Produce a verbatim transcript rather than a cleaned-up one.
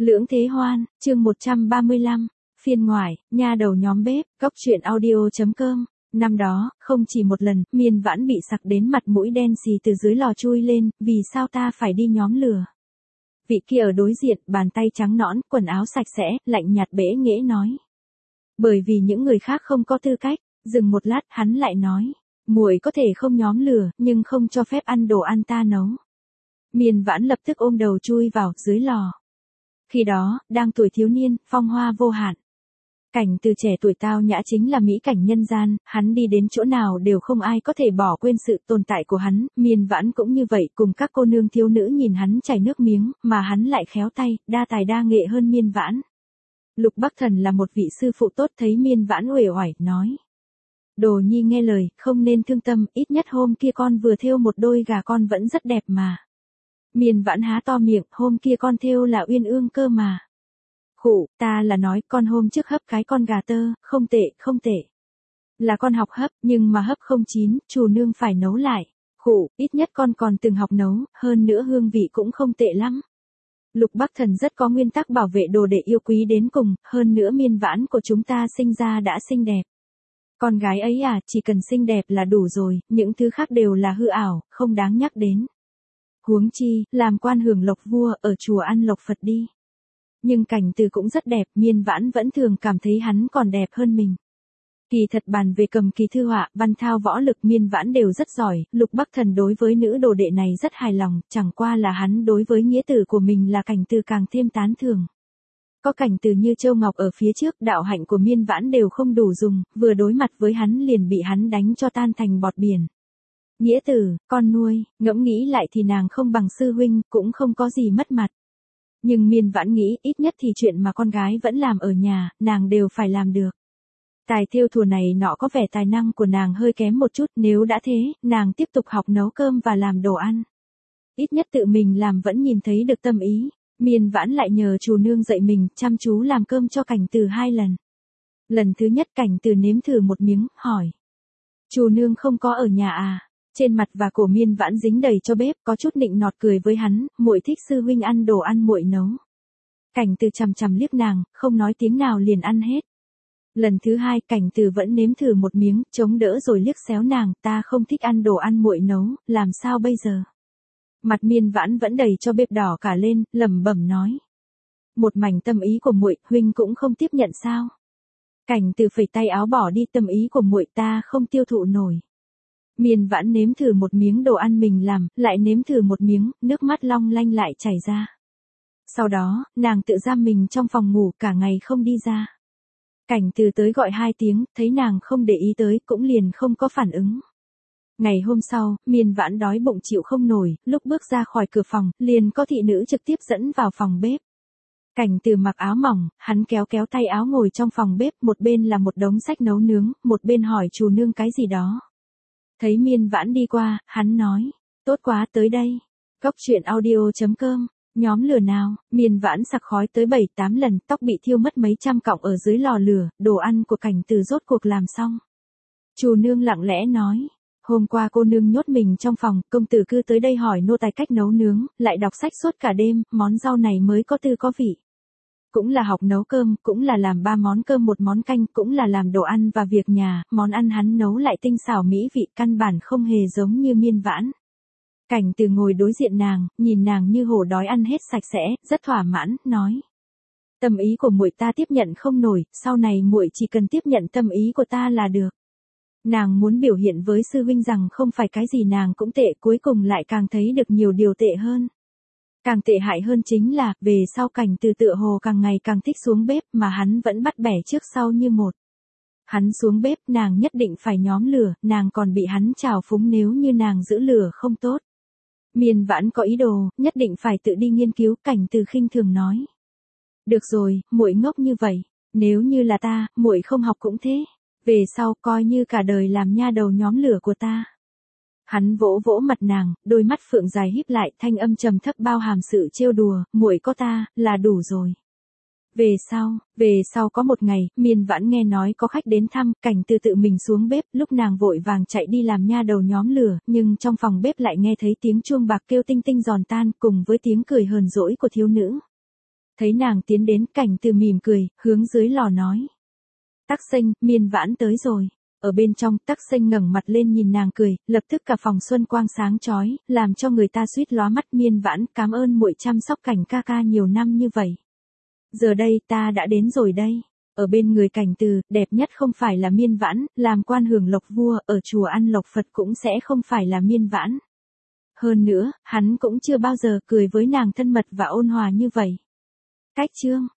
Lưỡng Thế Hoan, chương một trăm ba mươi lăm, phiên ngoại, nha đầu nhóm bếp, góc truyện audio.com. Năm đó, không chỉ một lần, Miên Vãn bị sặc đến mặt mũi đen xì từ dưới lò chui lên, vì sao ta phải đi nhóm lửa. Vị kia ở đối diện, bàn tay trắng nõn, quần áo sạch sẽ, lạnh nhạt bẽ nghễ nói. Bởi vì những người khác không có tư cách, dừng một lát hắn lại nói, muội có thể không nhóm lửa, nhưng không cho phép ăn đồ ăn ta nấu. Miên Vãn lập tức ôm đầu chui vào, dưới lò. Khi đó, đang tuổi thiếu niên, phong hoa vô hạn. Cảnh từ trẻ tuổi tao nhã chính là mỹ cảnh nhân gian, hắn đi đến chỗ nào đều không ai có thể bỏ quên sự tồn tại của hắn, Miên Vãn cũng như vậy, cùng các cô nương thiếu nữ nhìn hắn chảy nước miếng, mà hắn lại khéo tay, đa tài đa nghệ hơn Miên Vãn. Lục Bắc Thần là một vị sư phụ tốt, thấy Miên Vãn uể oải, nói. Đồ nhi nghe lời, không nên thương tâm, ít nhất hôm kia con vừa thêu một đôi gà con vẫn rất đẹp mà. Miên Vãn há to miệng, hôm kia con thêu là uyên ương cơ mà. Khụ, ta là nói, con hôm trước hấp cái con gà tơ, không tệ, không tệ. Là con học hấp, nhưng mà hấp không chín, chủ nương phải nấu lại. Khụ, ít nhất con còn từng học nấu, hơn nữa hương vị cũng không tệ lắm. Lục Bắc Thần rất có nguyên tắc bảo vệ đồ đệ yêu quý đến cùng, hơn nữa Miên Vãn của chúng ta sinh ra đã xinh đẹp. Con gái ấy à, chỉ cần xinh đẹp là đủ rồi, những thứ khác đều là hư ảo, không đáng nhắc đến. Huống chi, làm quan hưởng lộc vua, ở chùa ăn lộc Phật đi. Nhưng Cảnh Từ cũng rất đẹp, Miên Vãn vẫn thường cảm thấy hắn còn đẹp hơn mình. Kỳ thật bàn về cầm kỳ thư họa, văn thao võ lực Miên Vãn đều rất giỏi, Lục Bắc Thần đối với nữ đồ đệ này rất hài lòng, chẳng qua là hắn đối với nghĩa tử của mình là Cảnh Từ càng thêm tán thưởng. Có Cảnh Từ như Châu Ngọc ở phía trước, đạo hạnh của Miên Vãn đều không đủ dùng, vừa đối mặt với hắn liền bị hắn đánh cho tan thành bọt biển. Nghĩa tử, con nuôi, ngẫm nghĩ lại thì nàng không bằng sư huynh, cũng không có gì mất mặt. Nhưng Miên Vãn nghĩ, ít nhất thì chuyện mà con gái vẫn làm ở nhà, nàng đều phải làm được. Tài thêu thùa này nọ có vẻ tài năng của nàng hơi kém một chút, nếu đã thế, nàng tiếp tục học nấu cơm và làm đồ ăn. Ít nhất tự mình làm vẫn nhìn thấy được tâm ý. Miên Vãn lại nhờ chủ nương dạy mình, chăm chú làm cơm cho Cảnh Từ hai lần. Lần thứ nhất Cảnh Từ nếm thử một miếng, hỏi. Chủ nương không có ở nhà à? Trên mặt và cổ Miên Vãn dính đầy cho bếp, có chút nịnh nọt cười với hắn, muội thích sư huynh ăn đồ ăn muội nấu. Cảnh Từ chằm chằm liếc nàng, không nói tiếng nào liền ăn hết. Lần thứ hai Cảnh Từ vẫn nếm thử một miếng, chống đỡ rồi liếc xéo nàng, ta không thích ăn đồ ăn muội nấu, làm sao bây giờ? Mặt Miên Vãn vẫn đầy cho bếp đỏ cả lên, lẩm bẩm nói. Một mảnh tâm ý của muội, huynh cũng không tiếp nhận sao? Cảnh Từ phẩy tay áo bỏ đi, tâm ý của muội ta không tiêu thụ nổi. Miên Vãn nếm thử một miếng đồ ăn mình làm, lại nếm thử một miếng, nước mắt long lanh lại chảy ra. Sau đó, nàng tự giam mình trong phòng ngủ cả ngày không đi ra. Cảnh Từ tới gọi hai tiếng, thấy nàng không để ý tới, cũng liền không có phản ứng. Ngày hôm sau, Miên Vãn đói bụng chịu không nổi, lúc bước ra khỏi cửa phòng, liền có thị nữ trực tiếp dẫn vào phòng bếp. Cảnh Từ mặc áo mỏng, hắn kéo kéo tay áo ngồi trong phòng bếp, một bên là một đống sách nấu nướng, một bên hỏi chủ nương cái gì đó. Thấy Miên Vãn đi qua, hắn nói, tốt quá, tới đây. Góc truyện audio.com, nhóm lửa nào, Miên Vãn sặc khói tới bảy tám lần, tóc bị thiêu mất mấy trăm cọng ở dưới lò lửa, đồ ăn của Cảnh Từ rốt cuộc làm xong. Chủ nương lặng lẽ nói, hôm qua cô nương nhốt mình trong phòng, công tử cứ tới đây hỏi nô tài cách nấu nướng, lại đọc sách suốt cả đêm, món rau này mới có tư có vị. Cũng là học nấu cơm, cũng là làm ba món cơm một món canh, cũng là làm đồ ăn và việc nhà, món ăn hắn nấu lại tinh xảo mỹ vị, căn bản không hề giống như Miên Vãn. Cảnh Từ ngồi đối diện nàng, nhìn nàng như hổ đói ăn hết sạch sẽ, rất thỏa mãn, nói. Tâm ý của muội ta tiếp nhận không nổi, sau này muội chỉ cần tiếp nhận tâm ý của ta là được. Nàng muốn biểu hiện với sư huynh rằng không phải cái gì nàng cũng tệ, cuối cùng lại càng thấy được nhiều điều tệ hơn. Càng tệ hại hơn chính là, về sau Cảnh Từ tựa hồ càng ngày càng thích xuống bếp mà hắn vẫn bắt bẻ trước sau như một. Hắn xuống bếp, nàng nhất định phải nhóm lửa, nàng còn bị hắn trào phúng nếu như nàng giữ lửa không tốt. Miên Vãn có ý đồ, nhất định phải tự đi nghiên cứu, Cảnh Từ khinh thường nói. Được rồi, muội ngốc như vậy, nếu như là ta, muội không học cũng thế. Về sau coi như cả đời làm nha đầu nhóm lửa của ta. Hắn vỗ vỗ mặt nàng, đôi mắt phượng dài híp lại, thanh âm trầm thấp bao hàm sự trêu đùa, muội có ta, là đủ rồi. Về sau, về sau có một ngày, Miên Vãn nghe nói có khách đến thăm, Cảnh Từ tự mình xuống bếp, lúc nàng vội vàng chạy đi làm nha đầu nhóm lửa, nhưng trong phòng bếp lại nghe thấy tiếng chuông bạc kêu tinh tinh giòn tan, cùng với tiếng cười hờn dỗi của thiếu nữ. Thấy nàng tiến đến, Cảnh Từ mỉm cười, hướng dưới lò nói. Tắc Xanh, Miên Vãn tới rồi. Ở bên trong, Tắc Xanh ngẩng mặt lên nhìn nàng cười, lập tức cả phòng xuân quang sáng chói, làm cho người ta suýt lóa mắt. Miên Vãn, cảm ơn muội chăm sóc Cảnh ca ca nhiều năm như vậy. Giờ đây ta đã đến rồi đây. Ở bên người Cảnh Từ, đẹp nhất không phải là Miên Vãn, làm quan hưởng lộc vua, ở chùa ăn lộc Phật cũng sẽ không phải là Miên Vãn. Hơn nữa, hắn cũng chưa bao giờ cười với nàng thân mật và ôn hòa như vậy. Cách chương